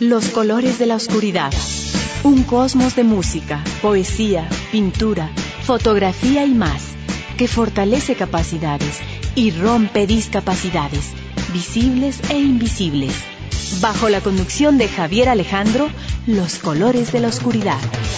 Los colores de la oscuridad. Un cosmos de música, poesía, pintura, fotografía y más, que fortalece capacidades y rompe discapacidades, visibles e invisibles. Bajo la conducción de Javier Alejandro, Los colores de la oscuridad.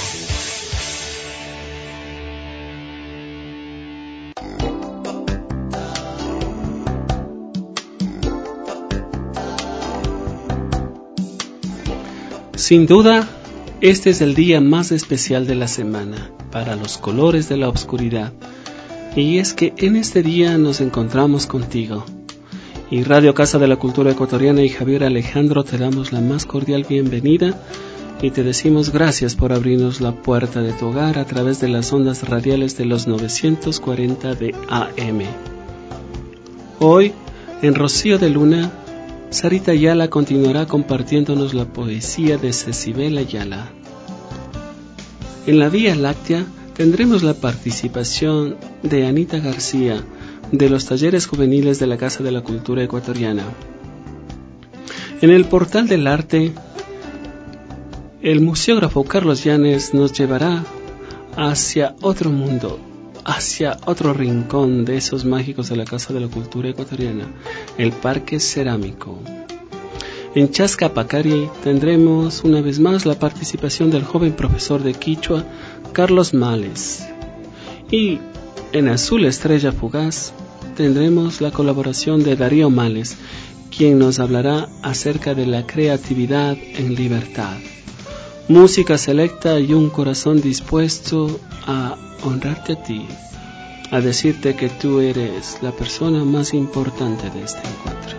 Sin duda, este es el día más especial de la semana para los colores de la oscuridad. Y es que en este día nos encontramos contigo. Y Radio Casa de la Cultura Ecuatoriana y Javier Alejandro te damos la más cordial bienvenida y te decimos gracias por abrirnos la puerta de tu hogar a través de las ondas radiales de los 940 de AM. Hoy, en Rocío de Luna, Sarita Ayala continuará compartiéndonos la poesía de Cecibel Ayala. En la Vía Láctea tendremos la participación de Anita García de los talleres juveniles de la Casa de la Cultura Ecuatoriana. En el Portal del Arte, el museógrafo Carlos Llanes nos llevará hacia otro mundo, hacia otro rincón de esos mágicos de la Casa de la Cultura Ecuatoriana, el Parque Cerámico. En Chascapacari tendremos una vez más la participación del joven profesor de Quichua, Carlos Males. Y en Azul Estrella Fugaz tendremos la colaboración de Darío Males, quien nos hablará acerca de la creatividad en libertad. Música selecta y un corazón dispuesto a honrarte a ti, a decirte que tú eres la persona más importante de este encuentro.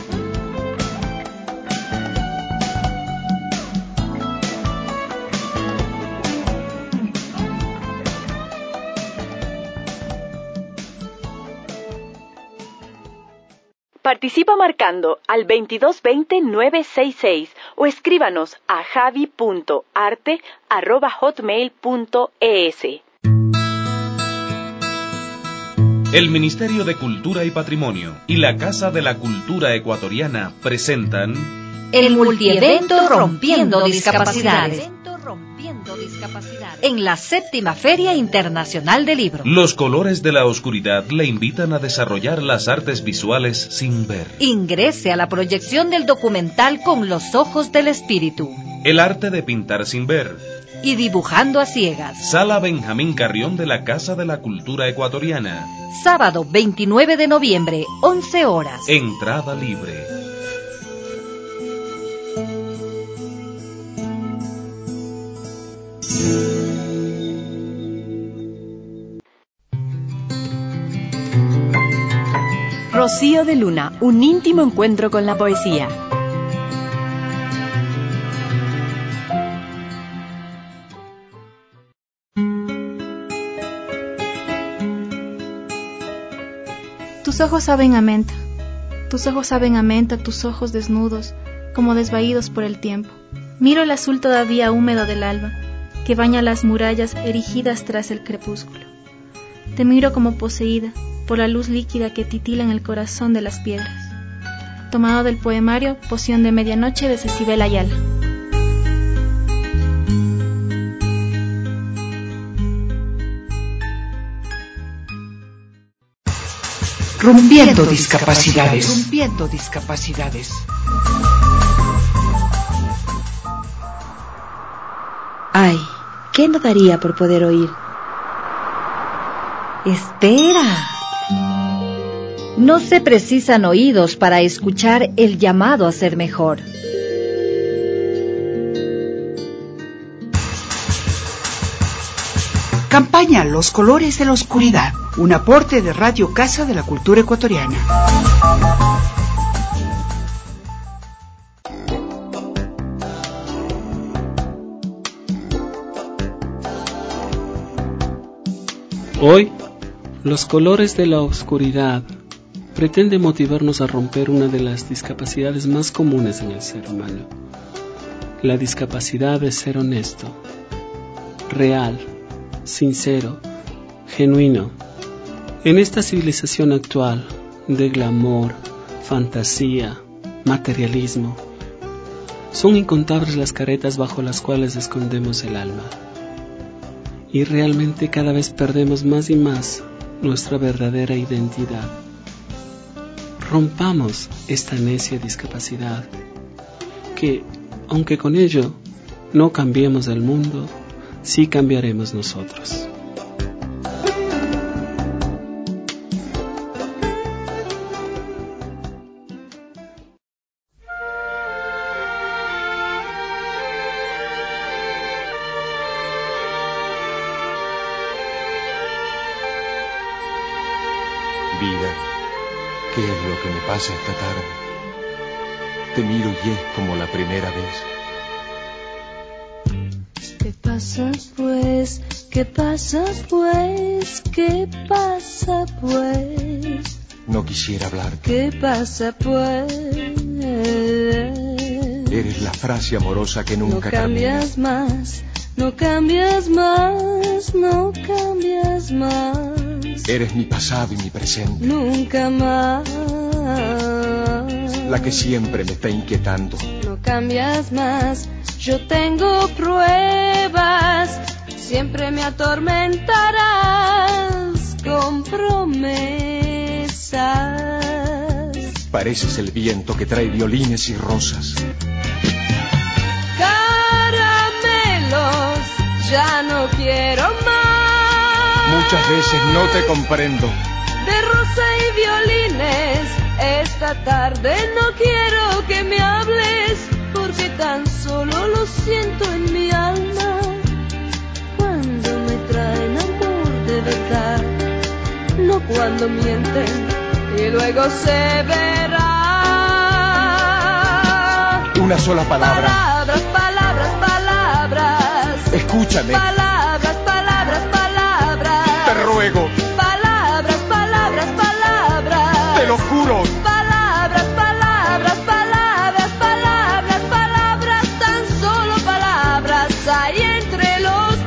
Participa marcando al 2220-966 o escríbanos a javi.arte@hotmail.es. El Ministerio de Cultura y Patrimonio y la Casa de la Cultura Ecuatoriana presentan el multievento Rompiendo Discapacidades en la 7ª Feria Internacional del Libro. Los colores de la oscuridad le invitan a desarrollar las artes visuales sin ver. Ingrese a la proyección del documental Con los ojos del espíritu. El arte de pintar sin ver. Y dibujando a ciegas. Sala Benjamín Carrión de la Casa de la Cultura Ecuatoriana. Sábado 29 de noviembre, 11 horas. Entrada libre. Rocío de Luna, un íntimo encuentro con la poesía. Tus ojos saben a menta, tus ojos saben a menta, tus ojos desnudos, como desvaídos por el tiempo. Miro el azul todavía húmedo del alba, que baña las murallas erigidas tras el crepúsculo. Te miro como poseída por la luz líquida que titila en el corazón de las piedras. Tomado del poemario Poción de Medianoche de Cecibel Ayala. Rompiendo discapacidades. Rompiendo discapacidades. Ay, ¿qué no daría por poder oír? ¡Espera! No se precisan oídos para escuchar el llamado a ser mejor. Campaña Los colores de la oscuridad, un aporte de Radio Casa de la Cultura Ecuatoriana. Hoy, Los colores de la oscuridad pretende motivarnos a romper una de las discapacidades más comunes en el ser humano. La discapacidad de ser honesto, real, sincero, genuino. En esta civilización actual de glamour, fantasía, materialismo, Son incontables las caretas bajo las cuales escondemos el alma. Y realmente cada vez perdemos más y más nuestra verdadera identidad. Rompamos esta necia discapacidad, que, aunque con ello no cambiemos el mundo, sí cambiaremos nosotros. Vida, ¿qué es lo que me pasa esta tarde? Te miro y es como la primera vez. ¿Qué pasa pues? ¿Qué pasa pues? ¿Qué pasa pues? No quisiera hablarte. ¿Qué pasa pues? Eres la frase amorosa que nunca cambias termina. Más, no cambias más, no cambias más. Eres mi pasado y mi presente. Nunca más. La que siempre me está inquietando. No cambias más, yo tengo pruebas. Siempre me atormentarás con promesas. Pareces el viento que trae violines y rosas. Caramelos, ya no quiero más. Muchas veces no te comprendo. De rosa y violines, esta tarde no quiero que me hables, porque tan solo lo siento en mi alma. Cuando me traen amor de verdad, no cuando mienten y luego se verá. Una sola palabra. Palabras, palabras, palabras. Escúchame. Palabras, palabras, palabras. Te ruego. Palabras, palabras, palabras. Te lo juro. Palabras, palabras, palabras, palabras, palabras, tan solo palabras hay entre los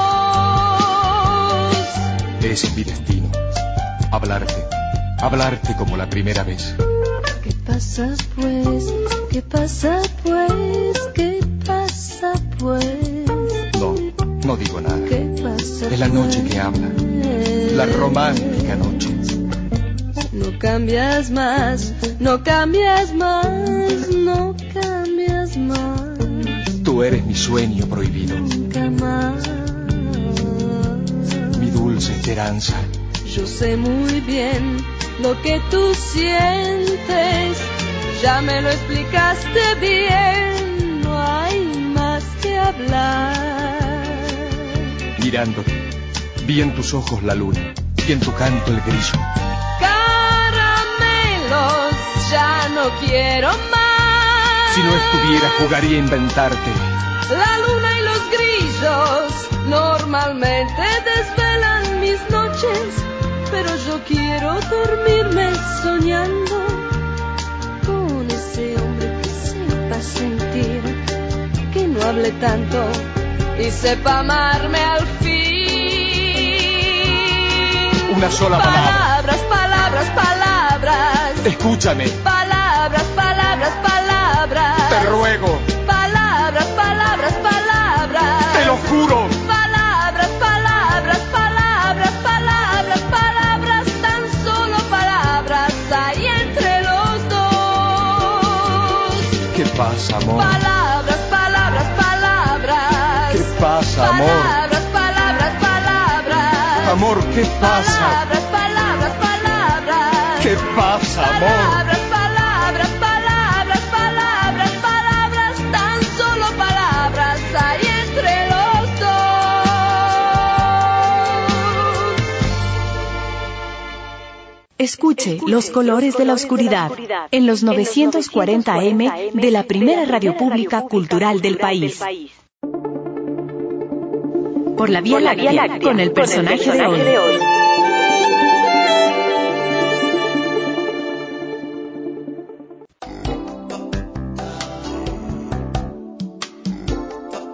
dos. Ese es mi destino. Hablarte como la primera vez. ¿Qué pasa pues? ¿Qué pasa pues? ¿Qué pasa pues? No digo nada. ¿Qué pasa? Es la noche que habla. La romántica noche. No cambias más, no cambias más, no cambias más. Tú eres mi sueño prohibido. Nunca más. Mi dulce esperanza. Yo sé muy bien lo que tú sientes. Ya me lo explicaste bien. No hay más que hablar. Mirándote, vi en tus ojos la luna y en tu canto el grillo. Caramelos, ya no quiero más. Si no estuviera, jugaría a inventarte. La luna y los grillos normalmente desvelan mis noches, pero yo quiero dormirme soñando con ese hombre que sepa sentir, que no hable tanto y sepa amarme al fin. Una sola palabra. Palabras, palabras, palabras. Escúchame. Palabras, palabras, palabras. Te ruego. Palabras, palabras, palabras. Te lo juro. Palabras, palabras, palabras, palabras, palabras, tan solo palabras hay entre los dos. ¿Qué pasa, amor? Palabras, palabras, palabras. ¿Qué pasa, amor? Palabras, palabras, palabras. Amor, ¿qué pasa? Palabras, palabras, palabras. ¿Qué pasa, amor? Palabras, palabras, palabras, palabras, palabras, tan solo palabras hay entre los dos. Escuche Los Colores de la Oscuridad en los 940 AM de la primera radio pública cultural del país. Por la Vía Láctea, con el personaje de hoy.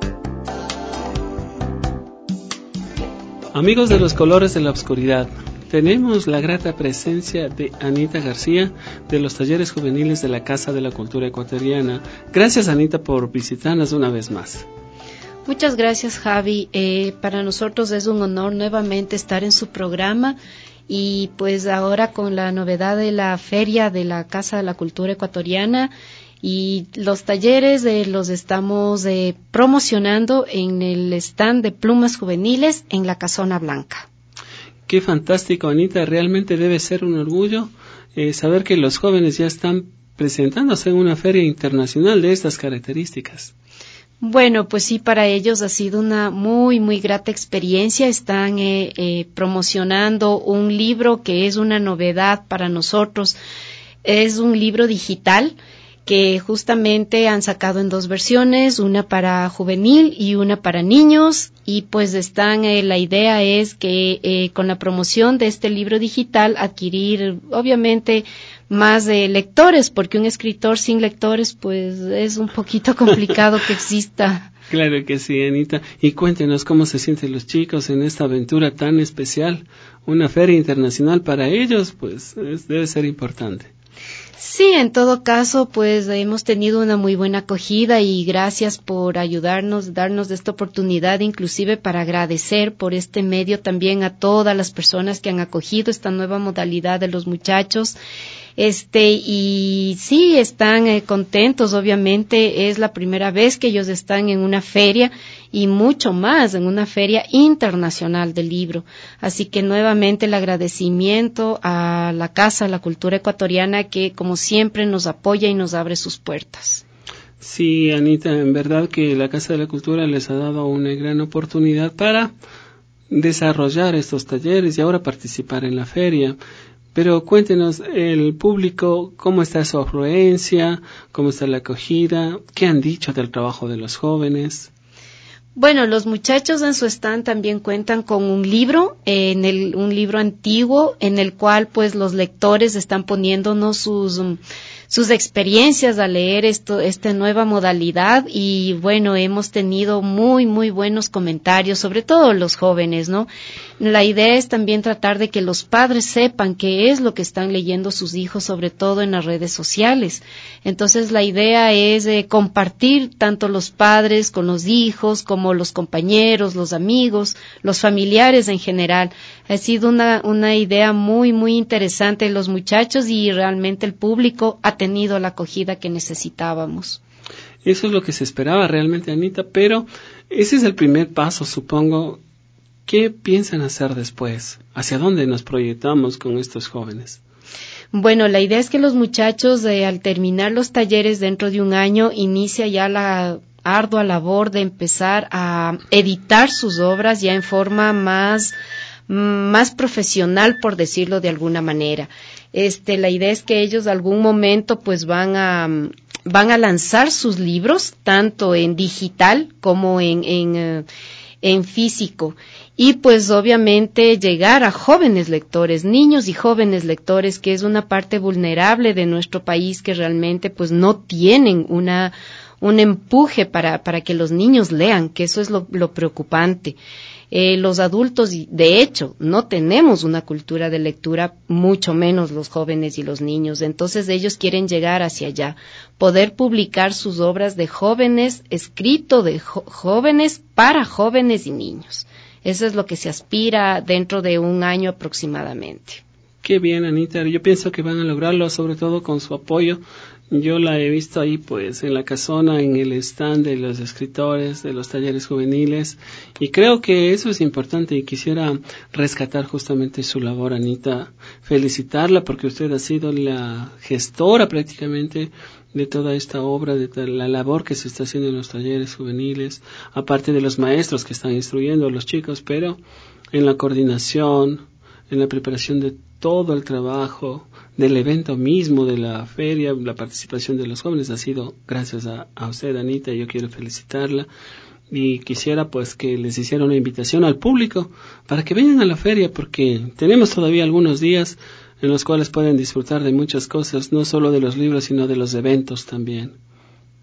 Amigos de Los Colores de la Oscuridad, tenemos la grata presencia de Anita García de los talleres juveniles de la Casa de la Cultura Ecuatoriana. Gracias, Anita, por visitarnos una vez más. Muchas gracias, Javi. Para nosotros es un honor nuevamente estar en su programa y pues ahora con la novedad de la feria de la Casa de la Cultura Ecuatoriana y los talleres los estamos promocionando en el stand de plumas juveniles en la Casona Blanca. Qué fantástico, Anita. Realmente debe ser un orgullo saber que los jóvenes ya están presentándose en una feria internacional de estas características. Bueno, pues sí, para ellos ha sido una muy, muy grata experiencia. Están promocionando un libro que es una novedad para nosotros. Es un libro digital que justamente han sacado en 2 versiones, una para juvenil y una para niños, y pues la idea es que con la promoción de este libro digital adquirir obviamente más de lectores, porque un escritor sin lectores pues es un poquito complicado que exista. Claro que sí, Anita. Y cuéntenos cómo se sienten los chicos en esta aventura tan especial. Una feria internacional para ellos pues debe ser importante. Sí, en todo caso, pues hemos tenido una muy buena acogida y gracias por ayudarnos, darnos esta oportunidad, inclusive para agradecer por este medio también a todas las personas que han acogido esta nueva modalidad de los muchachos. Y sí, están contentos, obviamente es la primera vez que ellos están en una feria y mucho más en una feria internacional del libro. Así que nuevamente el agradecimiento a la Casa de la Cultura Ecuatoriana que como siempre nos apoya y nos abre sus puertas. Sí, Anita, en verdad que la Casa de la Cultura les ha dado una gran oportunidad para desarrollar estos talleres y ahora participar en la feria. Pero cuéntenos, el público, ¿cómo está su afluencia? ¿Cómo está la acogida? ¿Qué han dicho del trabajo de los jóvenes? Bueno, los muchachos en su stand también cuentan con un libro, un libro antiguo, en el cual pues los lectores están poniéndonos sus experiencias al leer esta nueva modalidad y bueno, hemos tenido muy, muy buenos comentarios, sobre todo los jóvenes, ¿no? La idea es también tratar de que los padres sepan qué es lo que están leyendo sus hijos, sobre todo en las redes sociales. Entonces la idea es compartir tanto los padres con los hijos como los compañeros, los amigos, los familiares en general. Ha sido una idea muy, muy interesante de los muchachos y realmente el público ha tenido la acogida que necesitábamos. Eso es lo que se esperaba realmente, Anita, pero ese es el primer paso, supongo. ¿Qué piensan hacer después? ¿Hacia dónde nos proyectamos con estos jóvenes? Bueno, la idea es que los muchachos, al terminar los talleres dentro de un año, inicia ya la ardua labor de empezar a editar sus obras ya en forma más profesional, por decirlo de alguna manera. La idea es que ellos algún momento pues van a lanzar sus libros tanto en digital como en físico y pues obviamente llegar a jóvenes lectores, niños y jóvenes lectores, que es una parte vulnerable de nuestro país que realmente pues no tienen un empuje para que los niños lean, que eso es lo preocupante. Los adultos, de hecho, no tenemos una cultura de lectura, mucho menos los jóvenes y los niños. Entonces ellos quieren llegar hacia allá, poder publicar sus obras de jóvenes, escrito de jóvenes para jóvenes y niños. Eso es lo que se aspira dentro de un año aproximadamente. Qué bien, Anita. Yo pienso que van a lograrlo, sobre todo con su apoyo. Yo la he visto ahí, pues, en la casona, en el stand de los escritores, de los talleres juveniles, y creo que eso es importante y quisiera rescatar justamente su labor, Anita, felicitarla porque usted ha sido la gestora prácticamente de toda esta obra, de la labor que se está haciendo en los talleres juveniles, aparte de los maestros que están instruyendo a los chicos, pero en la coordinación, en la preparación de todo el trabajo, del evento mismo, de la feria, la participación de los jóvenes ha sido gracias a usted, Anita, y yo quiero felicitarla y quisiera pues que les hiciera una invitación al público para que vengan a la feria porque tenemos todavía algunos días en los cuales pueden disfrutar de muchas cosas, no solo de los libros sino de los eventos también.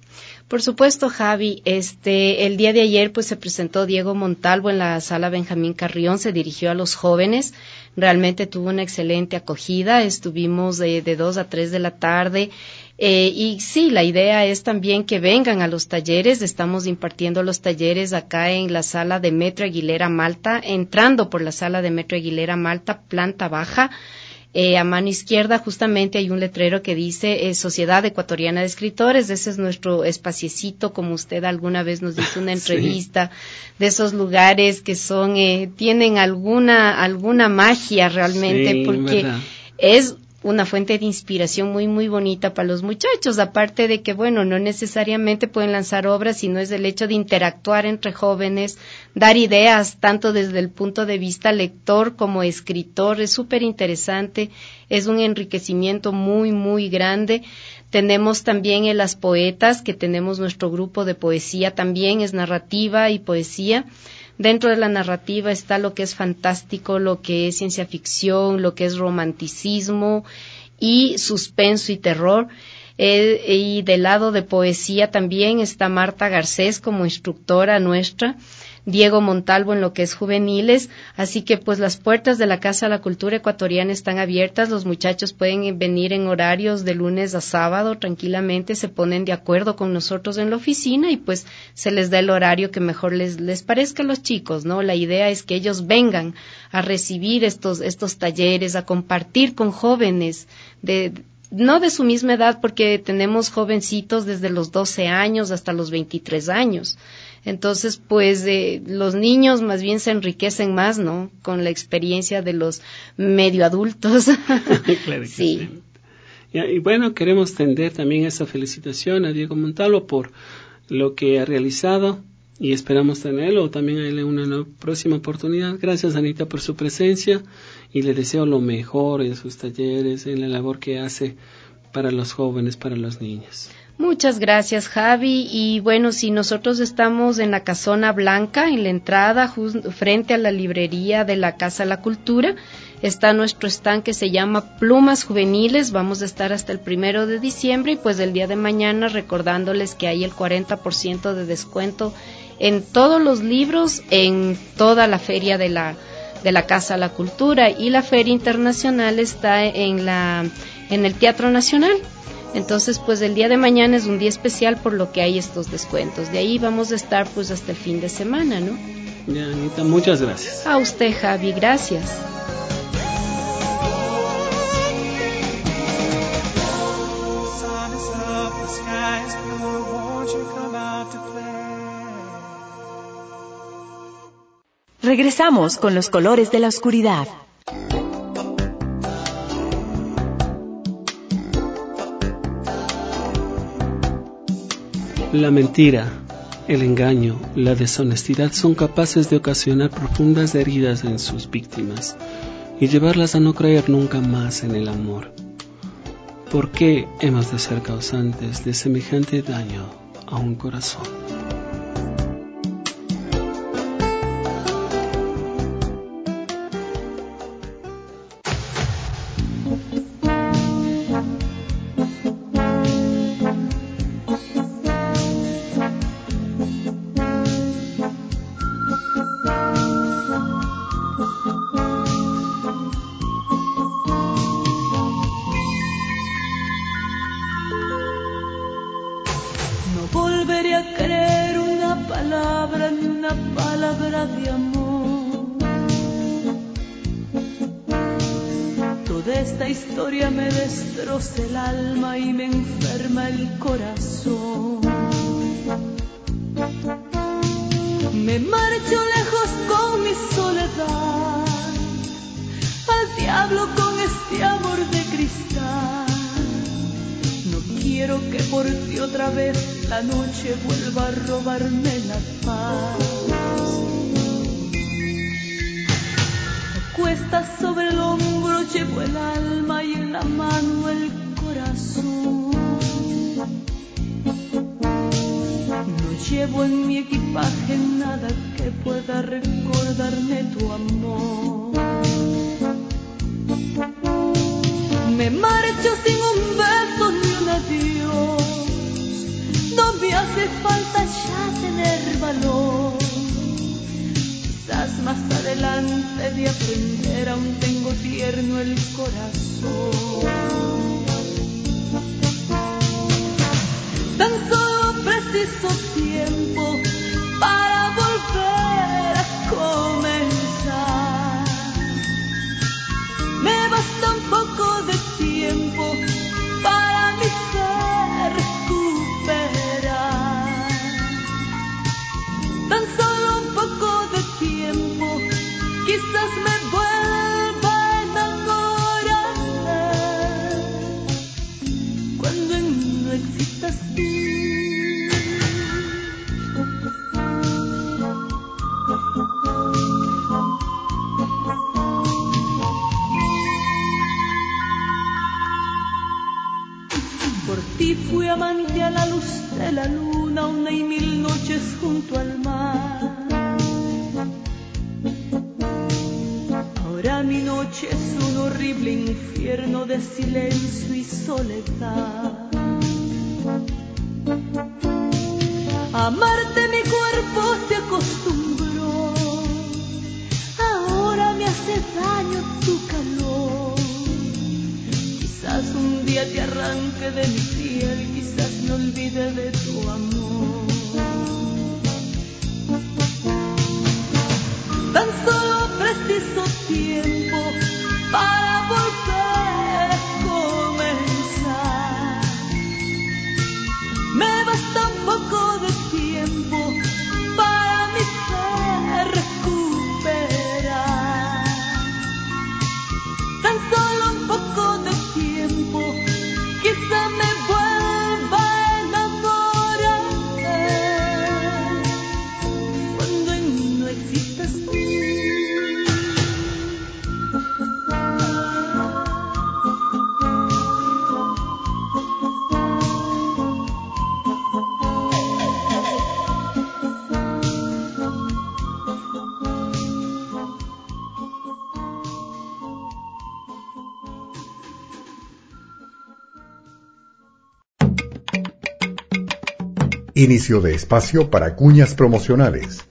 Por supuesto, Javi. El día de ayer pues se presentó Diego Montalvo en la sala Benjamín Carrión, se dirigió a los jóvenes, realmente tuvo una excelente acogida, estuvimos de 2 a 3 de la tarde. Y sí, la idea es también que vengan a los talleres. Estamos impartiendo los talleres acá en la sala de Metro Aguilera Malta, entrando por la sala de Metro Aguilera Malta, planta baja. A mano izquierda justamente hay un letrero que dice Sociedad Ecuatoriana de Escritores. Ese es nuestro espaciecito, como usted alguna vez nos hizo una entrevista, sí, de esos lugares que son tienen alguna magia realmente, sí, porque ¿verdad? Es una fuente de inspiración muy, muy bonita para los muchachos, aparte de que, bueno, no necesariamente pueden lanzar obras, sino es el hecho de interactuar entre jóvenes, dar ideas, tanto desde el punto de vista lector como escritor, es súper interesante, es un enriquecimiento muy, muy grande. Tenemos también en las poetas, que tenemos nuestro grupo de poesía también, es narrativa y poesía. Dentro de la narrativa está lo que es fantástico, lo que es ciencia ficción, lo que es romanticismo y suspenso y terror. Y del lado de poesía también está Marta Garcés como instructora nuestra, Diego Montalvo en lo que es juveniles, así que pues las puertas de la Casa de la Cultura Ecuatoriana están abiertas, los muchachos pueden venir en horarios de lunes a sábado tranquilamente, se ponen de acuerdo con nosotros en la oficina y pues se les da el horario que mejor les parezca a los chicos, ¿no? La idea es que ellos vengan a recibir estos talleres, a compartir con jóvenes no de su misma edad, porque tenemos jovencitos desde los 12 años hasta los 23 años. Entonces, pues, los niños más bien se enriquecen más, ¿no? Con la experiencia de los medio adultos. Claro que sí. Y bueno, queremos tender también esa felicitación a Diego Montalvo por lo que ha realizado y esperamos tenerlo también a él en una próxima oportunidad. Gracias, Anita, por su presencia y le deseo lo mejor en sus talleres, en la labor que hace para los jóvenes, para los niños. Muchas gracias, Javi. Y bueno, si nosotros estamos en la Casona Blanca, en la entrada, frente a la librería de la Casa de la Cultura, está nuestro stand que se llama Plumas Juveniles. Vamos a estar hasta el 1 de diciembre y pues el día de mañana recordándoles que hay el 40% de descuento en todos los libros, en toda la feria de la Casa de la Cultura, y la feria internacional está en el Teatro Nacional. Entonces, pues el día de mañana es un día especial por lo que hay estos descuentos. De ahí vamos a estar pues hasta el fin de semana, ¿no? Ya, Anita, muchas gracias. A usted, Javi, gracias. Regresamos con los colores de la oscuridad. La mentira, el engaño, la deshonestidad son capaces de ocasionar profundas heridas en sus víctimas y llevarlas a no creer nunca más en el amor. ¿Por qué hemos de ser causantes de semejante daño a un corazón? El alma y me enferma el corazón. Me marcho lejos con mi soledad, al diablo con este amor de cristal. No quiero que por ti otra vez la noche vuelva a robarme la paz. Me cuesta sobre el hombro, llevo el alma y en la mano el corazón. No llevo en mi equipaje nada que pueda recordarme tu amor. Me marcho sin un beso ni un adiós. ¿Dónde me hace falta ya tener valor. Quizás más adelante de aprender aún tengo tierno el corazón. Tan solo preciso tiempo para volver a comenzar. Me basta un poco de tiempo para mi ser recuperar. Tan solo un poco de tiempo, quizás me vuelva a enamorar. Cuando no existas tú. Por ti fui amante a la luz de la luna, una y mil noches junto al mar. Ahora mi noche es un horrible infierno de silencio y soledad. Amarte mi cuerpo se acostumbró, ahora me hace daño tu calor. Quizás un día te arranque de mi piel, quizás me olvide de tu amor. Tan solo preciso tiempo para volver a comenzar. Me basta un poco de tiempo para mi ser recuperar. Tan solo un poco de tiempo, quizá me vuelva a enamorar. Cuando no existas tú. Inicio de espacio para cuñas promocionales.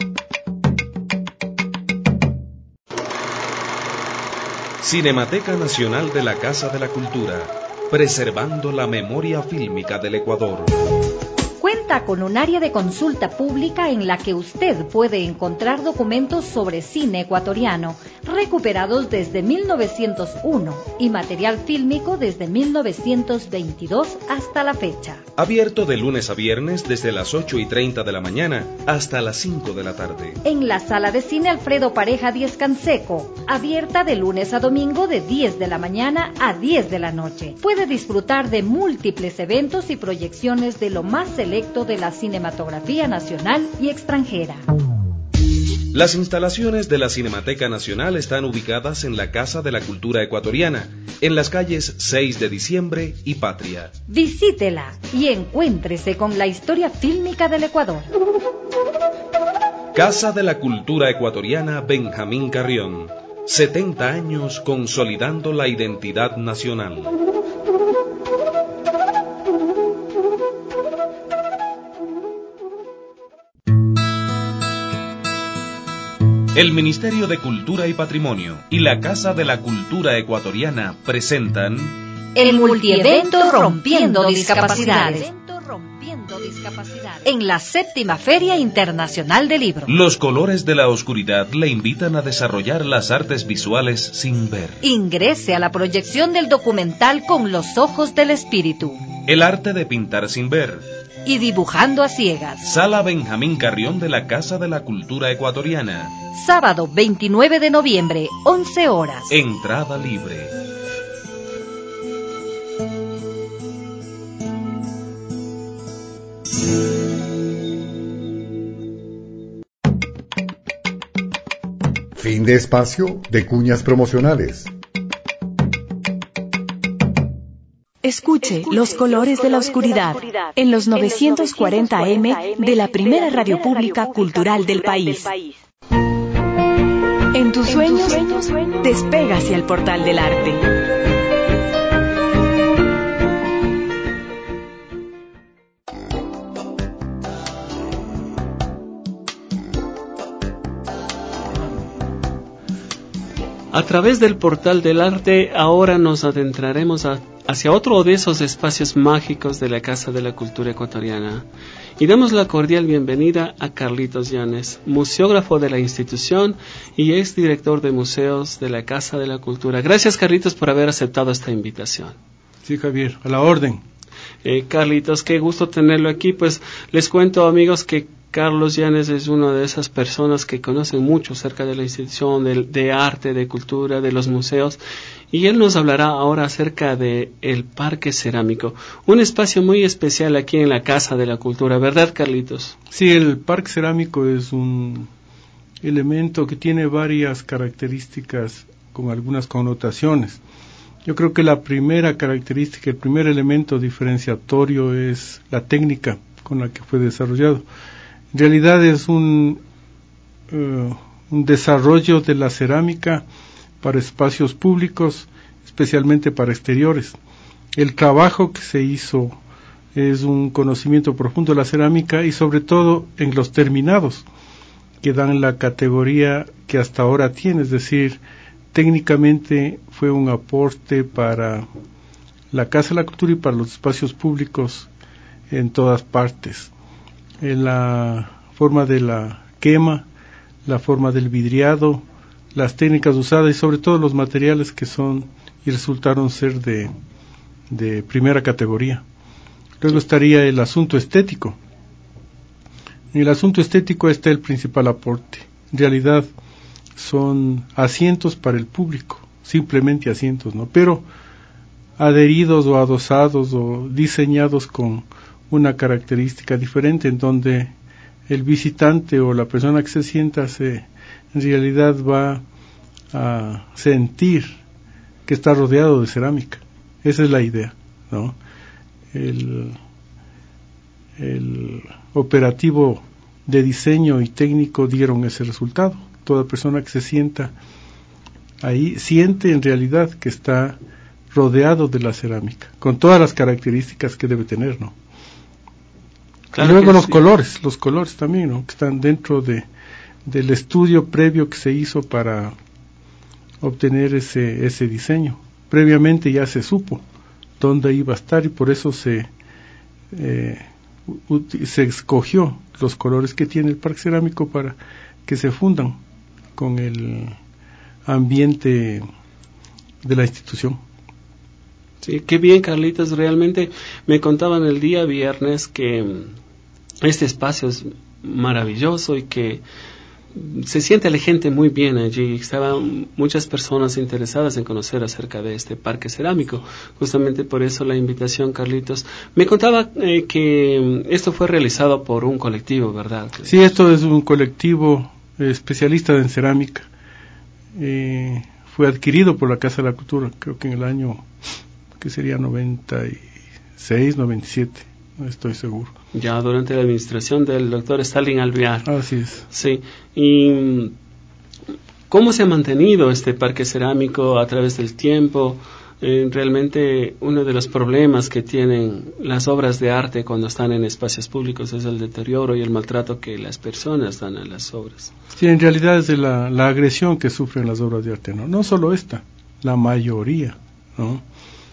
Cinemateca Nacional de la Casa de la Cultura, preservando la memoria fílmica del Ecuador. Cuenta con un área de consulta pública en la que usted puede encontrar documentos sobre cine ecuatoriano recuperados desde 1901 y material fílmico desde 1922 hasta la fecha. Abierto de lunes a viernes desde las 8:30 de la mañana hasta las 5 de la tarde. En la sala de cine Alfredo Pareja 10 Canseco, abierta de lunes a domingo de 10 de la mañana a 10 de la noche. Puede disfrutar de múltiples eventos y proyecciones de lo más selecto de la cinematografía nacional y extranjera. Las instalaciones de la Cinemateca Nacional están ubicadas en la Casa de la Cultura Ecuatoriana, en las calles 6 de Diciembre y Patria. Visítela y encuéntrese con la historia fílmica del Ecuador. Casa de la Cultura Ecuatoriana Benjamín Carrión. 70 años consolidando la identidad nacional. El Ministerio de Cultura y Patrimonio y la Casa de la Cultura Ecuatoriana presentan el multievento Rompiendo Discapacidades en la 7ª Feria Internacional del Libro. Los colores de la oscuridad le invitan a desarrollar las artes visuales sin ver. Ingrese a la proyección del documental Con los ojos del espíritu. El arte de pintar sin ver. Y dibujando a ciegas. Sala Benjamín Carrión de la Casa de la Cultura Ecuatoriana. Sábado 29 de noviembre, 11 horas. Entrada libre. Fin de espacio de cuñas promocionales. Escuche Los colores de la oscuridad en los 940 AM de la primera radio pública cultural del país. En tus sueños, despega hacia el portal del arte. A través del portal del arte, ahora nos adentraremos hacia otro de esos espacios mágicos de la Casa de la Cultura Ecuatoriana. Y damos la cordial bienvenida a Carlitos Llanes, museógrafo de la institución y exdirector de museos de la Casa de la Cultura. Gracias, Carlitos, por haber aceptado esta invitación. Sí, Javier, a la orden. Carlitos, qué gusto tenerlo aquí. Pues les cuento, amigos, que Carlos Llanes es una de esas personas que conocen mucho acerca de la institución, de arte, de cultura, de los museos, y él nos hablará ahora acerca de el Parque Cerámico, un espacio muy especial aquí en la Casa de la Cultura, ¿verdad, Carlitos? Sí, el Parque Cerámico es un elemento que tiene varias características con algunas connotaciones. Yo creo que la primera característica, el primer elemento diferenciatorio es la técnica con la que fue desarrollado. En realidad es un desarrollo de la cerámica para espacios públicos, especialmente para exteriores. El trabajo que se hizo es un conocimiento profundo de la cerámica y sobre todo en los terminados, que dan la categoría que hasta ahora tiene, es decir, técnicamente fue un aporte para la Casa de la Cultura y para los espacios públicos en todas partes. En la forma de la quema, la forma del vidriado, las técnicas usadas y sobre todo los materiales que son y resultaron ser de primera categoría. Luego estaría el asunto estético. En el asunto estético está el principal aporte. En realidad son asientos para el público, simplemente asientos, ¿no? Pero adheridos o adosados o diseñados con una característica diferente en donde el visitante o la persona que se sienta en realidad va a sentir que está rodeado de cerámica. Esa es la idea, ¿no? El operativo de diseño y técnico dieron ese resultado. Toda persona que se sienta ahí siente en realidad que está rodeado de la cerámica, con todas las características que debe tener, ¿no? Claro. Y luego los colores también, ¿no? Que están dentro del estudio previo que se hizo para obtener ese diseño. Previamente ya se supo dónde iba a estar y por eso se escogió los colores que tiene el Parque Cerámico para que se fundan con el ambiente de la institución. Sí, qué bien, Carlitos. Realmente me contaban el día viernes que este espacio es maravilloso y que se siente la gente muy bien allí. Estaban muchas personas interesadas en conocer acerca de este parque cerámico. Justamente por eso la invitación, Carlitos. Me contaba que esto fue realizado por un colectivo, ¿verdad? Sí, esto es un colectivo especialista en cerámica. Fue adquirido por la Casa de la Cultura, creo que en el año que sería 96, 97, no estoy seguro. Ya durante la administración del doctor Stalin Alvear. Así es. Sí. ¿Y cómo se ha mantenido este parque cerámico a través del tiempo? Realmente uno de los problemas que tienen las obras de arte cuando están en espacios públicos es el deterioro y el maltrato que las personas dan a las obras. Sí, en realidad es de la agresión que sufren las obras de arte, ¿no? No solo esta, la mayoría, ¿no?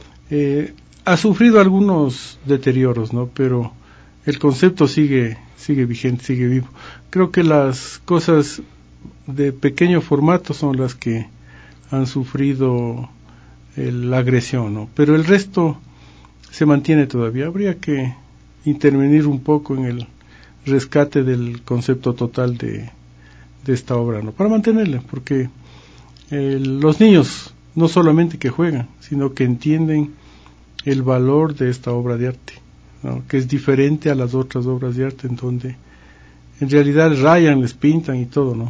Ha sufrido algunos deterioros, ¿no? Pero el concepto sigue vigente, sigue vivo. Creo que las cosas de pequeño formato son las que han sufrido la agresión, ¿no? Pero el resto se mantiene todavía. Habría que intervenir un poco en el rescate del concepto total de esta obra, ¿no? Para mantenerla, porque los niños no solamente que juegan, sino que entienden el valor de esta obra de arte, ¿no? Que es diferente a las otras obras de arte en donde en realidad rayan, les pintan y todo, ¿no?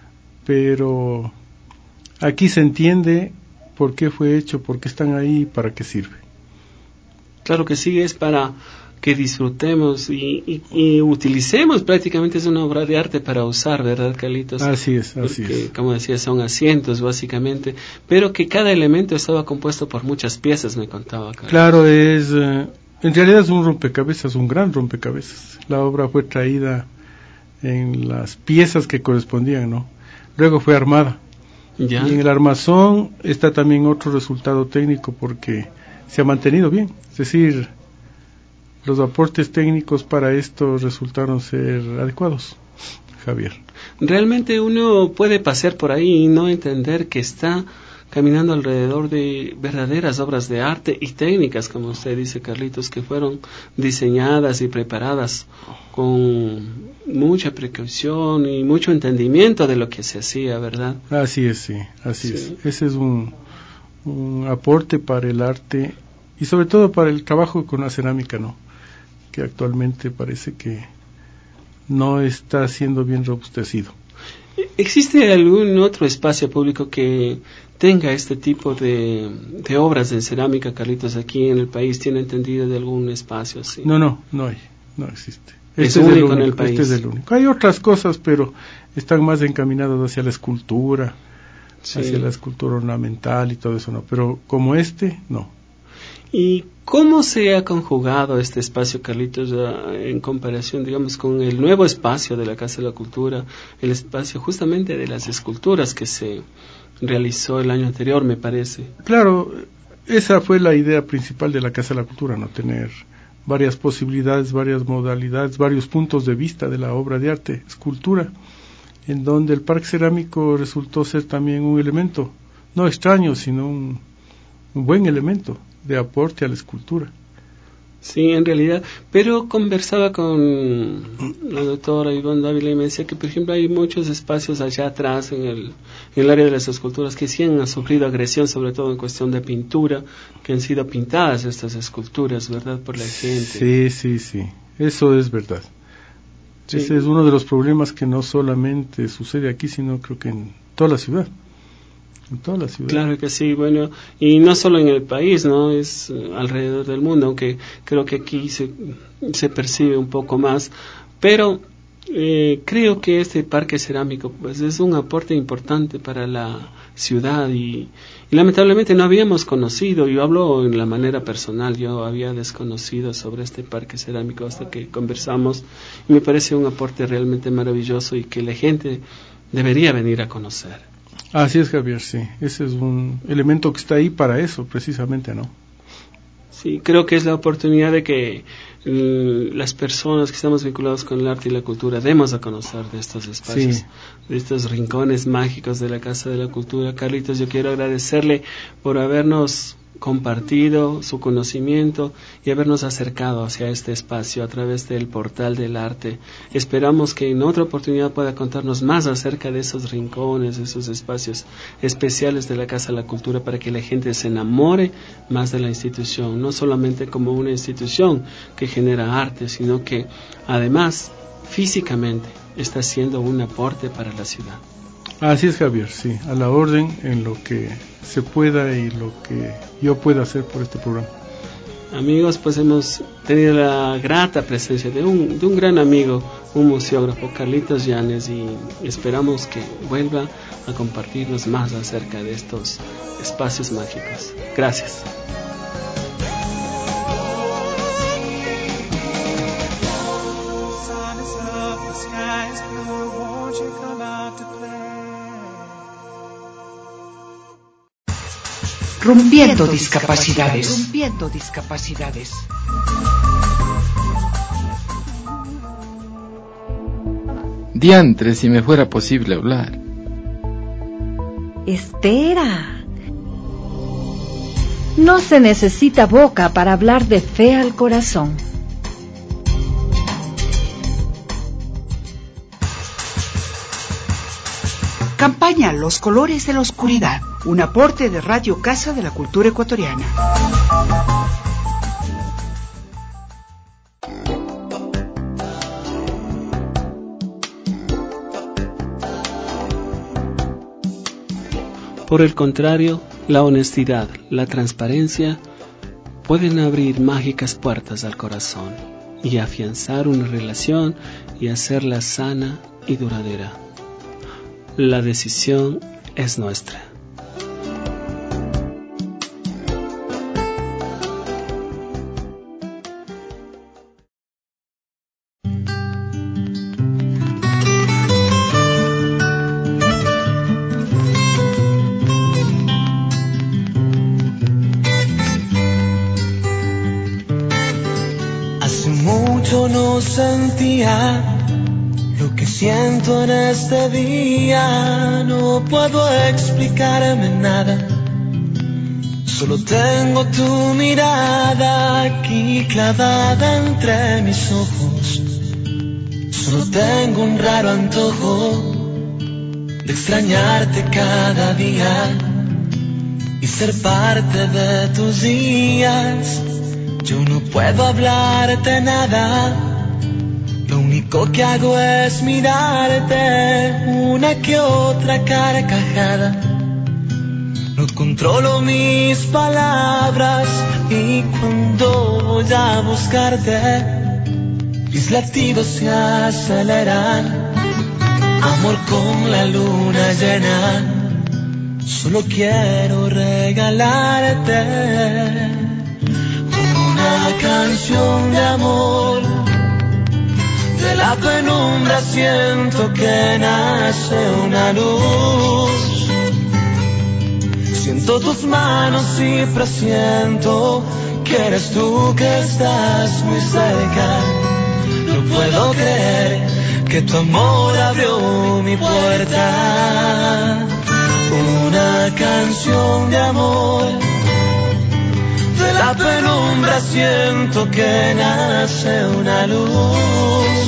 Pero aquí se entiende por qué fue hecho, por qué están ahí y para qué sirve. Claro que sí, es para que disfrutemos y utilicemos, prácticamente es una obra de arte para usar, ¿verdad, Carlitos? Así es. Porque, como decía, son asientos básicamente, pero que cada elemento estaba compuesto por muchas piezas, me contaba Carlitos. Claro, en realidad es un rompecabezas, un gran rompecabezas. La obra fue traída en las piezas que correspondían, ¿no? Luego fue armada Ya. Y en el armazón está también otro resultado técnico porque se ha mantenido bien. Es decir, los aportes técnicos para esto resultaron ser adecuados, Javier. Realmente uno puede pasear por ahí y no entender que está caminando alrededor de verdaderas obras de arte y técnicas, como usted dice, Carlitos, que fueron diseñadas y preparadas con mucha precaución y mucho entendimiento de lo que se hacía, ¿verdad? Así es, sí, así es. Ese es un aporte para el arte y sobre todo para el trabajo con la cerámica, ¿no? Que actualmente parece que no está siendo bien robustecido. ¿Existe algún otro espacio público que tenga este tipo de obras en cerámica, Carlitos, aquí en el país? ¿Tiene entendido de algún espacio así? No existe. Es único en el país. Este es el único. Hay otras cosas, pero están más encaminadas hacia la escultura, hacia la escultura ornamental y todo eso, no. Pero como no. ¿Y cómo se ha conjugado este espacio, Carlitos, en comparación, digamos, con el nuevo espacio de la Casa de la Cultura, el espacio justamente de las esculturas que se realizó el año anterior, me parece? Claro, esa fue la idea principal de la Casa de la Cultura, ¿no? Tener varias posibilidades, varias modalidades, varios puntos de vista de la obra de arte, escultura, en donde el parque cerámico resultó ser también un elemento, no extraño, sino un buen elemento de aporte a la escultura. Sí, en realidad, pero conversaba con la doctora Ivonne Dávila y me decía que, por ejemplo, hay muchos espacios allá atrás en el área de las esculturas que sí han sufrido agresión, sobre todo en cuestión de pintura, que han sido pintadas estas esculturas, ¿verdad?, por la gente. Sí, eso es verdad. Sí. Ese es uno de los problemas que no solamente sucede aquí, sino creo que en toda la ciudad. Claro que sí, bueno, y no solo en el país, ¿no? Es alrededor del mundo, aunque creo que aquí se percibe un poco más, pero creo que este parque cerámico pues es un aporte importante para la ciudad y lamentablemente no habíamos conocido, yo hablo en la manera personal, yo había desconocido sobre este parque cerámico hasta que conversamos y me parece un aporte realmente maravilloso y que la gente debería venir a conocer. Así es, Javier, sí. Ese es un elemento que está ahí para eso, precisamente, ¿no? Sí, creo que es la oportunidad de que las personas que estamos vinculados con el arte y la cultura demos a conocer de estos espacios, de estos rincones mágicos de la Casa de la Cultura. Carlitos, yo quiero agradecerle por habernos compartido su conocimiento y habernos acercado hacia este espacio a través del portal del arte. Esperamos que en otra oportunidad pueda contarnos más acerca de esos rincones, de esos espacios especiales de la Casa de la Cultura para que la gente se enamore más de la institución, no solamente como una institución que genera arte, sino que además físicamente está haciendo un aporte para la ciudad. Así es, Javier, sí, a la orden en lo que se pueda y lo que yo pueda hacer por este programa. Amigos, pues hemos tenido la grata presencia de un gran amigo, un museógrafo, Carlitos Llanes, y esperamos que vuelva a compartirnos más acerca de estos espacios mágicos. Gracias. Rompiendo discapacidades. Diantre, si me fuera posible hablar. Espera. No se necesita boca para hablar de fe al corazón. Campaña Los Colores de la Oscuridad, un aporte de Radio Casa de la Cultura Ecuatoriana. Por el contrario, la honestidad, la transparencia pueden abrir mágicas puertas al corazón y afianzar una relación y hacerla sana y duradera. La decisión es nuestra. sentía lo que siento en este día. No puedo explicarme nada, solo tengo tu mirada aquí clavada entre mis ojos. Solo tengo un raro antojo de extrañarte cada día y ser parte de tus días. Yo no puedo hablarte nada, lo único que hago es mirarte, una que otra carcajada. No controlo mis palabras y cuando voy a buscarte, mis latidos se aceleran. Amor con la luna llena, solo quiero regalarte una canción de amor. De la penumbra siento que nace una luz. Siento tus manos y presiento que eres tú, que estás muy cerca. No puedo creer que tu amor abrió mi puerta. Una canción de amor. De la penumbra siento que nace una luz.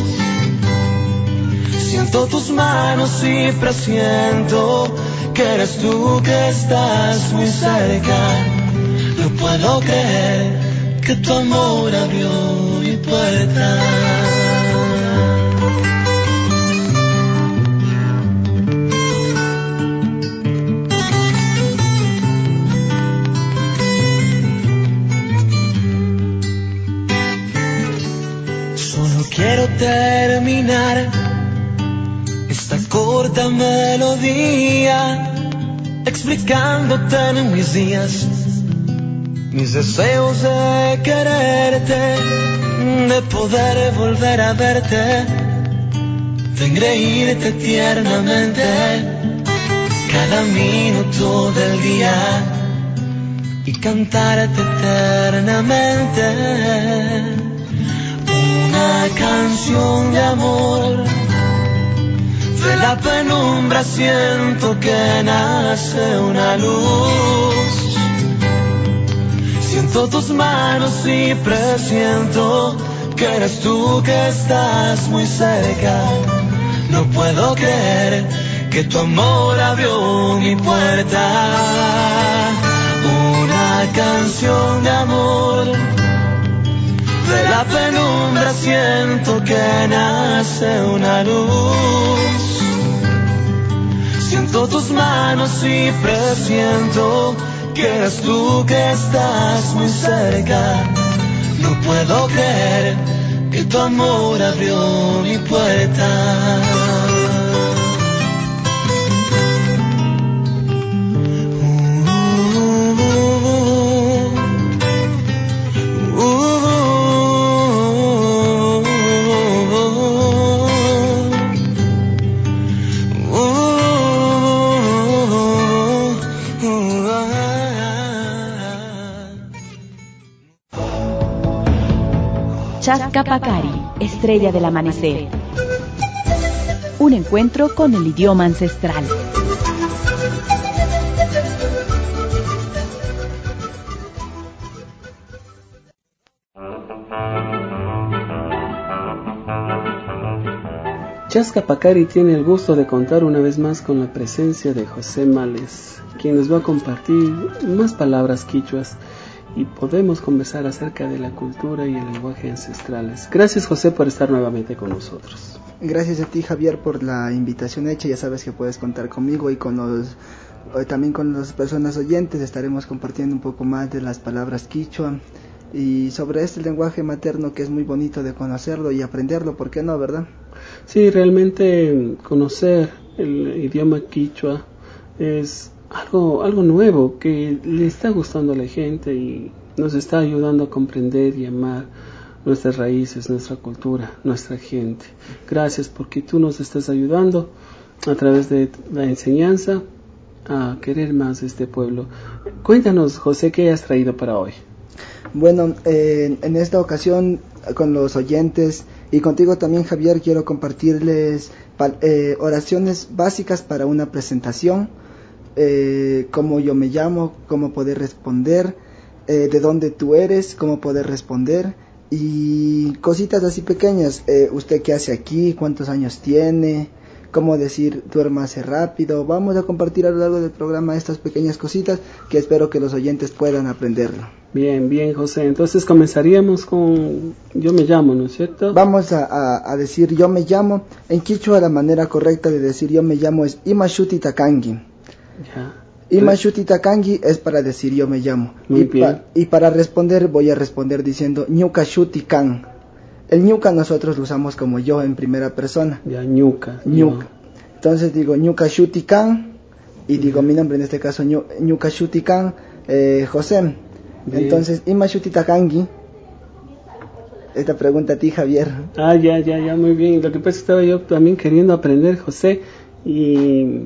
Siento tus manos y presiento que eres tú, que estás muy cerca. No puedo creer que tu amor abrió mi puerta. Quiero terminar esta corta melodía explicándote en mis días mis deseos de quererte, de poder volver a verte, de engreírte tiernamente cada minuto del día y cantarte eternamente. Una canción de amor. De la penumbra siento que nace una luz. Siento tus manos y presiento que eres tú, que estás muy cerca. No puedo creer que tu amor abrió mi puerta. Una canción de amor. De la penumbra siento que nace una luz. Siento tus manos y presiento que eres tú, que estás muy cerca. No puedo creer que tu amor abrió mi puerta. Chascapacari, estrella del amanecer. Un encuentro con el idioma ancestral. Chascapacari tiene el gusto de contar una vez más con la presencia de José Males, quien nos va a compartir más palabras quichuas y podemos conversar acerca de la cultura y el lenguaje ancestrales. Gracias, José, por estar nuevamente con nosotros. Gracias a ti, Javier, por la invitación hecha. Ya sabes que puedes contar conmigo y también con las personas oyentes. Estaremos compartiendo un poco más de las palabras quichua y sobre este lenguaje materno que es muy bonito de conocerlo y aprenderlo, ¿por qué no, verdad? Sí, realmente conocer el idioma quichua es algo nuevo que le está gustando a la gente y nos está ayudando a comprender y amar nuestras raíces, nuestra cultura, nuestra gente. Gracias porque tú nos estás ayudando a través de la enseñanza a querer más este pueblo. Cuéntanos, José, ¿qué has traído para hoy? Bueno, en esta ocasión con los oyentes Y contigo también, Javier, quiero compartirles oraciones básicas para una presentación, cómo yo me llamo, cómo poder responder, de dónde tú eres, cómo poder responder, y cositas así pequeñas, usted qué hace aquí, cuántos años tiene, cómo decir duérmase rápido. Vamos a compartir a lo largo del programa estas pequeñas cositas que espero que los oyentes puedan aprenderlo. Bien, bien, José. Entonces comenzaríamos con yo me llamo, ¿no es cierto? Vamos a decir yo me llamo. En quichua la manera correcta de decir yo me llamo es Imashuti Takangi. Ya. Imashuti Takangi es para decir yo me llamo. Muy bien. Y para responder voy a responder diciendo Ñuka Shuti Kan. El ñuka nosotros lo usamos como yo en primera persona. Ya, ñuka. Ñuka. Entonces digo Ñuka Shuti Kan y digo mi nombre, en este caso Ñuka Shuti Kan, José. Bien. Entonces, Ima Shuti Takangi. Esta pregunta a ti, Javier. Ya, muy bien. Lo que pasa es que estaba yo también queriendo aprender, José, y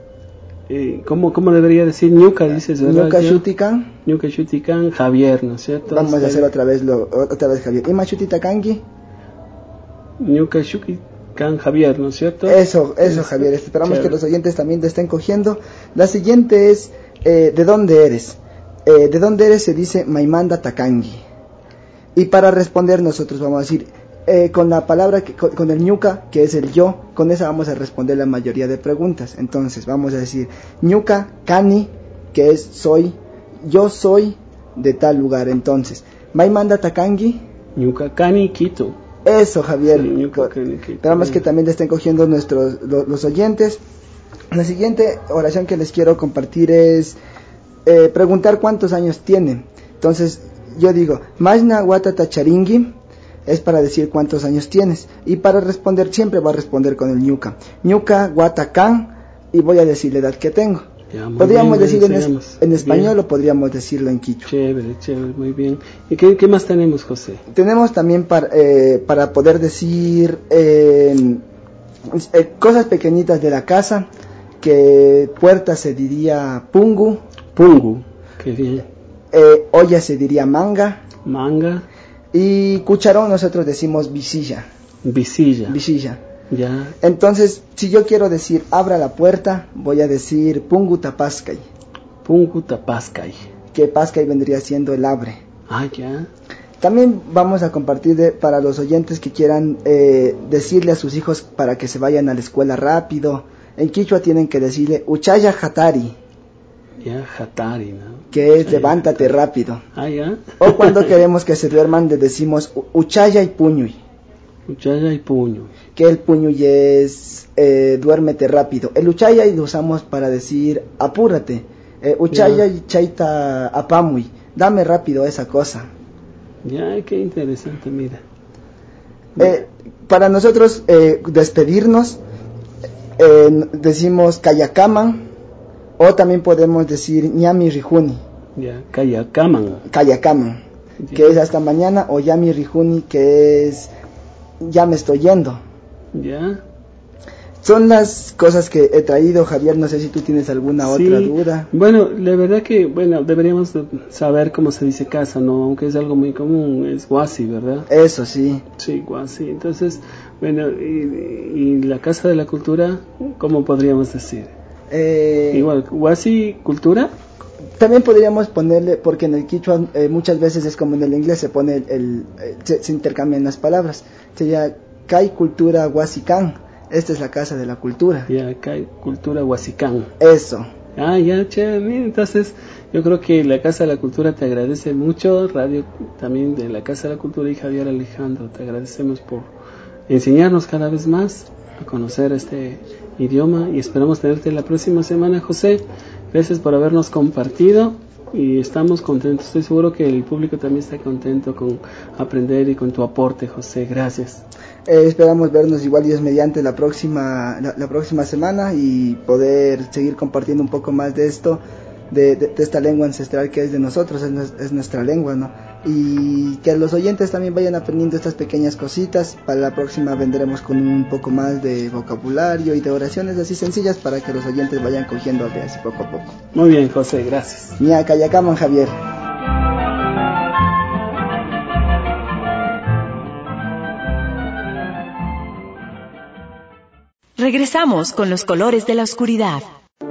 ¿cómo debería decir ñuka, dices, verdad? Ñuka Shuti Kan. Ñuka Shuti Kan, Javier, ¿no es cierto? Vamos a hacer otra vez, Javier. Ima Shuti Takangi. Ñuka Shuti Kan, Javier, ¿no es cierto? Eso, Javier. Esperamos que los oyentes también te estén cogiendo. La siguiente es, ¿de dónde eres? ¿De dónde eres? Se dice Maimanda Takangi. Y para responder nosotros vamos a decir, con la palabra, con el ñuka, que es el yo, con esa vamos a responder la mayoría de preguntas. Entonces vamos a decir ñuka Kani, que es soy, yo soy de tal lugar. Entonces, Maimanda Takangi. Ñuka Kani Quito. Eso, Javier. Sí, Kani, Quito. Esperamos que también te estén cogiendo los oyentes. La siguiente oración que les quiero compartir es preguntar cuántos años tienen. Entonces yo digo Majna Watata Charingi, es para decir cuántos años tienes, y para responder siempre va a responder con el ñuka Watakan, y voy a decir la edad que tengo. Ya, podríamos bien, decir en español, o podríamos decirlo en quichua. Chévere, muy bien. ¿Y qué más tenemos, José? Tenemos también para poder decir cosas pequeñitas de la casa, que puerta se diría pungu, qué bien. Olla se diría manga, y cucharón nosotros decimos visilla. Ya. Entonces, si yo quiero decir abra la puerta, voy a decir pungu tapaskay. Que paskay vendría siendo el abre. Ya. También vamos a compartir para los oyentes que quieran decirle a sus hijos para que se vayan a la escuela rápido. En quichua tienen que decirle uchaya hatari. Ya, hatari, ¿no? Que es levántate rápido. Ya. O cuando queremos que se duerman le decimos uchaya y puñuy. Que el puñuy es duérmete rápido. El uchaya lo usamos para decir apúrate. Uchaya y chaita apamuy. Dame rápido esa cosa. Ya, qué interesante, mira. Para nosotros despedirnos decimos kayakaman, o también podemos decir ñami rijuni. Ya, kayakaman, que es hasta mañana, o yami rijuni, que es ya me estoy yendo. Ya. Son las cosas que he traído, Javier. No sé si tú tienes alguna otra duda. Bueno, la verdad que deberíamos saber cómo se dice casa, ¿no? Aunque es algo muy común, es guasi, ¿verdad? Eso sí. Sí, guasi. Entonces, y la Casa de la Cultura, ¿cómo podríamos decir? Igual, guasi, cultura. También podríamos ponerle, porque en el quichua muchas veces es como en el inglés, se pone se intercambian las palabras. Sería kai cultura guasicán. Esta es la Casa de la Cultura. Ya, kai cultura guasicán. Eso. Ya, chévere. Entonces, yo creo que la Casa de la Cultura te agradece mucho. Radio también de la Casa de la Cultura y Javier Alejandro, te agradecemos por enseñarnos cada vez más a conocer este idioma, y esperamos tenerte la próxima semana, José. Gracias por habernos compartido y estamos contentos. Estoy seguro que el público también está contento con aprender y con tu aporte, José. Gracias. Esperamos vernos igual Dios mediante la próxima semana, y poder seguir compartiendo un poco más de esto, de esta lengua ancestral que es de nosotros, es nuestra lengua, ¿no? Y que los oyentes también vayan aprendiendo estas pequeñas cositas. Para la próxima vendremos con un poco más de vocabulario y de oraciones así sencillas para que los oyentes vayan cogiendo de así poco a poco. Muy bien, José, gracias. Ña Kayakaman, Javier. Regresamos con los colores de la oscuridad.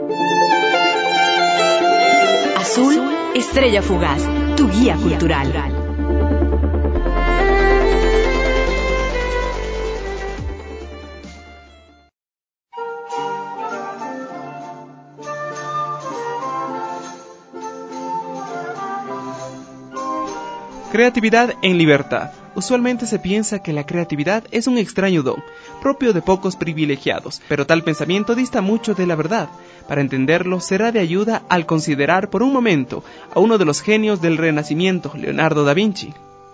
Azul, estrella fugaz, tu guía cultural. Creatividad en libertad. Usualmente se piensa que la creatividad es un extraño don, propio de pocos privilegiados, pero tal pensamiento dista mucho de la verdad. Para entenderlo, será de ayuda al considerar por un momento a uno de los genios del Renacimiento, Leonardo da Vinci.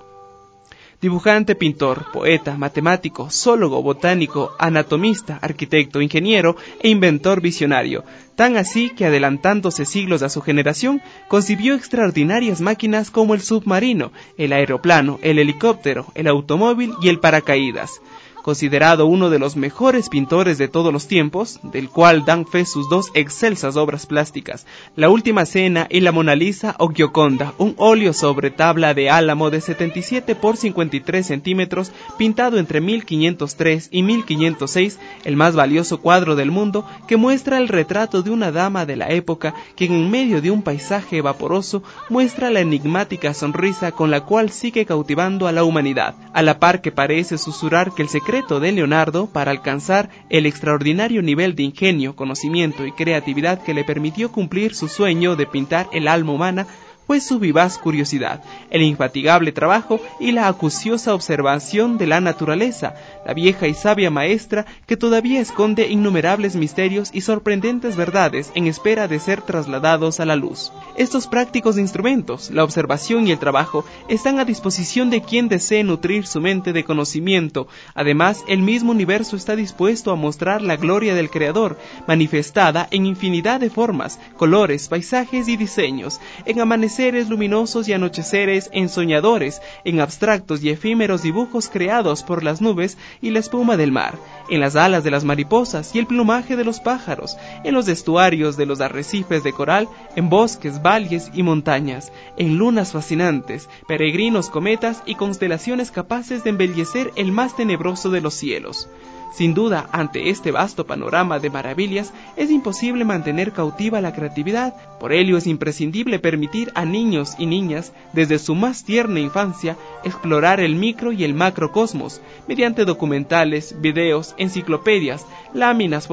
Dibujante, pintor, poeta, matemático, zoólogo, botánico, anatomista, arquitecto, ingeniero e inventor visionario, tan así que adelantándose siglos a su generación, concibió extraordinarias máquinas como el submarino, el aeroplano, el helicóptero, el automóvil y el paracaídas. Considerado uno de los mejores pintores de todos los tiempos, del cual dan fe sus dos excelsas obras plásticas, La Última Cena y la Mona Lisa o Gioconda, un óleo sobre tabla de álamo de 77 por 53 centímetros, pintado entre 1503 y 1506, el más valioso cuadro del mundo, que muestra el retrato de una dama de la época, quien en medio de un paisaje vaporoso muestra la enigmática sonrisa con la cual sigue cautivando a la humanidad, a la par que parece susurrar que el secreto de Leonardo para alcanzar el extraordinario nivel de ingenio, conocimiento y creatividad que le permitió cumplir su sueño de pintar el alma humana fue su vivaz curiosidad, el infatigable trabajo y la acuciosa observación de la naturaleza, la vieja y sabia maestra que todavía esconde innumerables misterios y sorprendentes verdades en espera de ser trasladados a la luz. Estos prácticos instrumentos, la observación y el trabajo, están a disposición de quien desee nutrir su mente de conocimiento. Además, el mismo universo está dispuesto a mostrar la gloria del Creador, manifestada en infinidad de formas, colores, paisajes y diseños, en amaneceres luminosos y anocheceres ensoñadores, en abstractos y efímeros dibujos creados por las nubes y la espuma del mar, en las alas de las mariposas y el plumaje de los pájaros, en los estuarios de los arrecifes de coral, en bosques, valles y montañas, en lunas fascinantes, peregrinos cometas y constelaciones capaces de embellecer el más tenebroso de los cielos. Sin duda, ante este vasto panorama de maravillas, es imposible mantener cautiva la creatividad. Por ello es imprescindible permitir a niños y niñas, desde su más tierna infancia, explorar el micro y el macrocosmos, mediante documentales, videos, enciclopedias, láminas,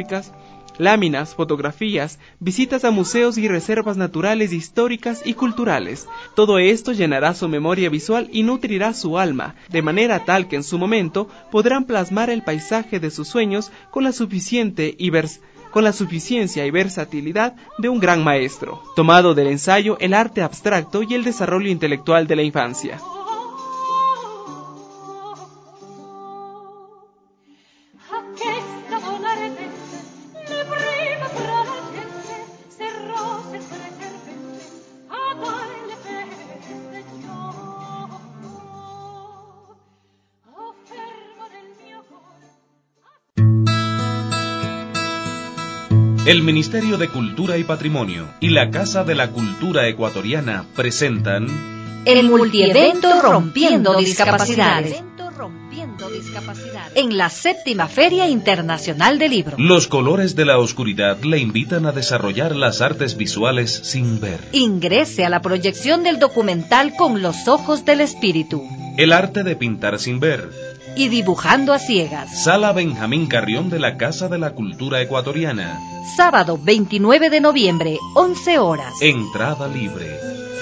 fotografías, visitas a museos y reservas naturales, históricas y culturales. Todo esto llenará su memoria visual y nutrirá su alma, de manera tal que en su momento podrán plasmar el paisaje de sus sueños con la suficiencia y versatilidad de un gran maestro, tomado del ensayo, el arte abstracto y el desarrollo intelectual de la infancia. El Ministerio de Cultura y Patrimonio y la Casa de la Cultura Ecuatoriana presentan el multievento Rompiendo Discapacidades en la 7ª Feria Internacional del Libro. Los colores de la oscuridad le invitan a desarrollar las artes visuales sin ver. Ingrese a la proyección del documental Con los ojos del espíritu. El arte de pintar sin ver. Y dibujando a ciegas. Sala Benjamín Carrión de la Casa de la Cultura Ecuatoriana. Sábado 29 de noviembre, 11 horas. Entrada libre.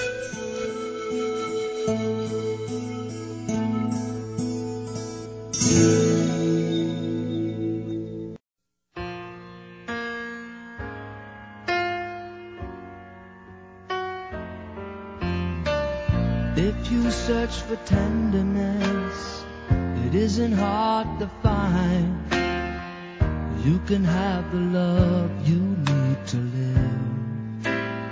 If you search for tenderness, it isn't hard to find. You can have the love you need to live.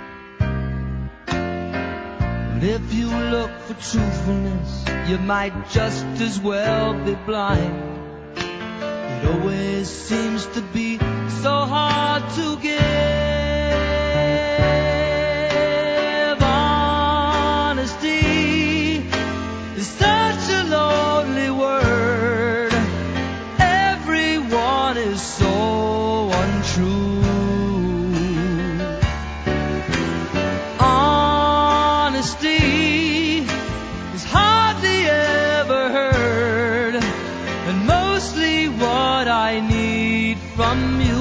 But if you look for truthfulness, you might just as well be blind. It always seems to be so hard to give. Honesty is such a lonely word. Everyone is is so untrue. Honesty is hardly ever heard, and mostly what I need from you.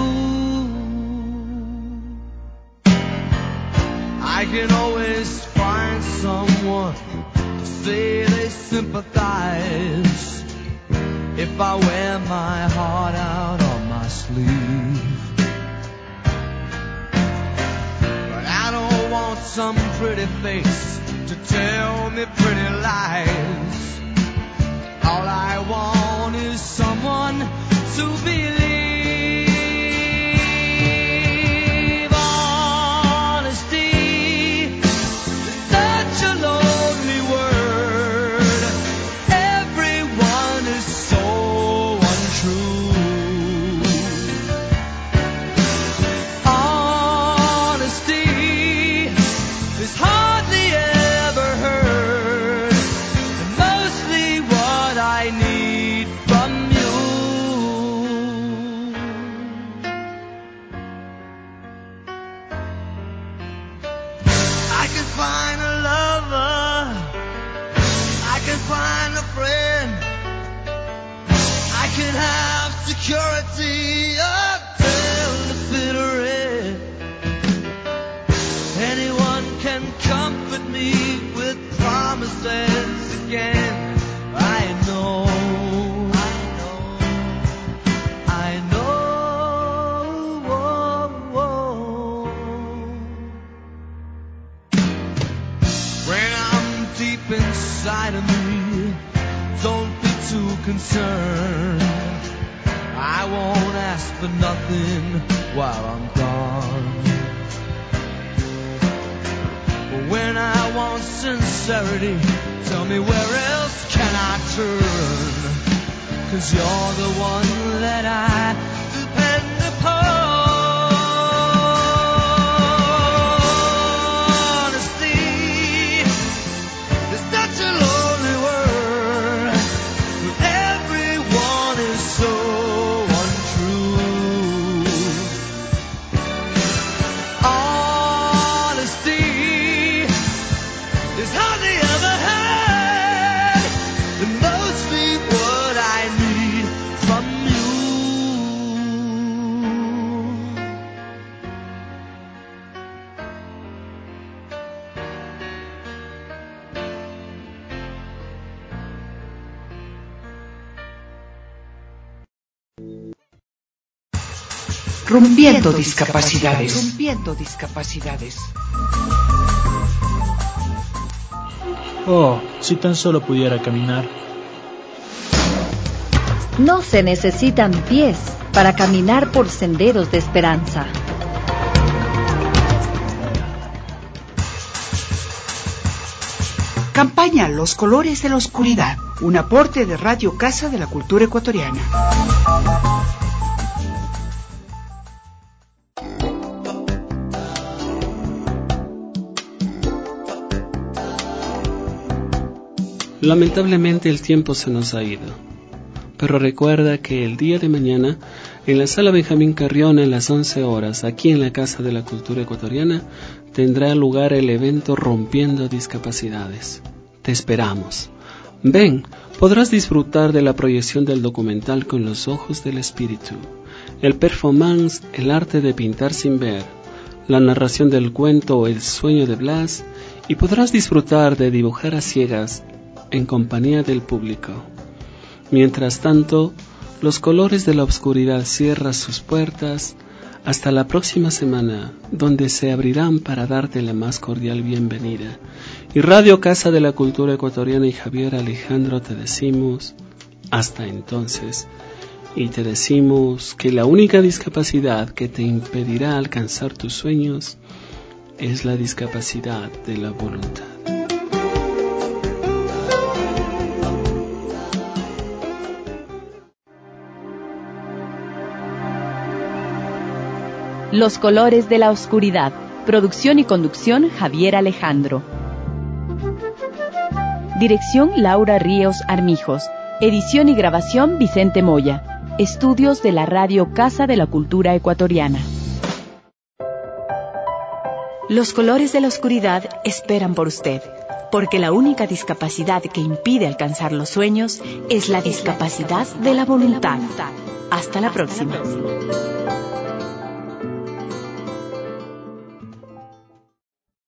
I can always find someone to say they sympathize if I wear my heart out on my sleeve. But I don't want some pretty face to tell me pretty lies. All I want is someone to believe. Honesty is such a lonely word. Everyone is so untrue. Honesty is hardly ever heard, and mostly what I need from you. I can find a lover, I can find a friend, I can have security until the bitter end. Anyone can comfort me with promises again. I know. When I'm deep inside of me, don't be too concerned. I won't ask for nothing while I'm gone. But when I want sincerity, tell me where else can I turn? 'Cause you're the one that I depend upon. Honesty is such a lonely word, but everyone is so untrue. Honesty is hardly ever heard, and mostly what I need from you. Rompiendo discapacidades. Rompiendo discapacidades. Oh, si tan solo pudiera caminar. No se necesitan pies para caminar por senderos de esperanza. Campaña Los Colores de la Oscuridad, un aporte de Radio Casa de la Cultura Ecuatoriana. Lamentablemente el tiempo se nos ha ido, pero recuerda que el día de mañana, en la Sala Benjamín Carrión a las 11 horas, aquí en la Casa de la Cultura Ecuatoriana, tendrá lugar el evento Rompiendo Discapacidades. Te esperamos. Ven, podrás disfrutar de la proyección del documental Con los Ojos del Espíritu, el performance El Arte de Pintar Sin Ver, la narración del cuento El Sueño de Blas, y podrás disfrutar de Dibujar a Ciegas en compañía del público. Mientras tanto, Los Colores de la Oscuridad cierra sus puertas hasta la próxima semana, donde se abrirán para darte la más cordial bienvenida. Y Radio Casa de la Cultura Ecuatoriana y Javier Alejandro te decimos hasta entonces, y te decimos que la única discapacidad que te impedirá alcanzar tus sueños es la discapacidad de la voluntad. Los Colores de la Oscuridad. Producción y conducción Javier Alejandro. Dirección Laura Ríos Armijos. Edición y grabación Vicente Moya. Estudios de la Radio Casa de la Cultura Ecuatoriana. Los colores de la oscuridad esperan por usted, porque la única discapacidad que impide alcanzar los sueños es la discapacidad de la voluntad. Hasta la próxima.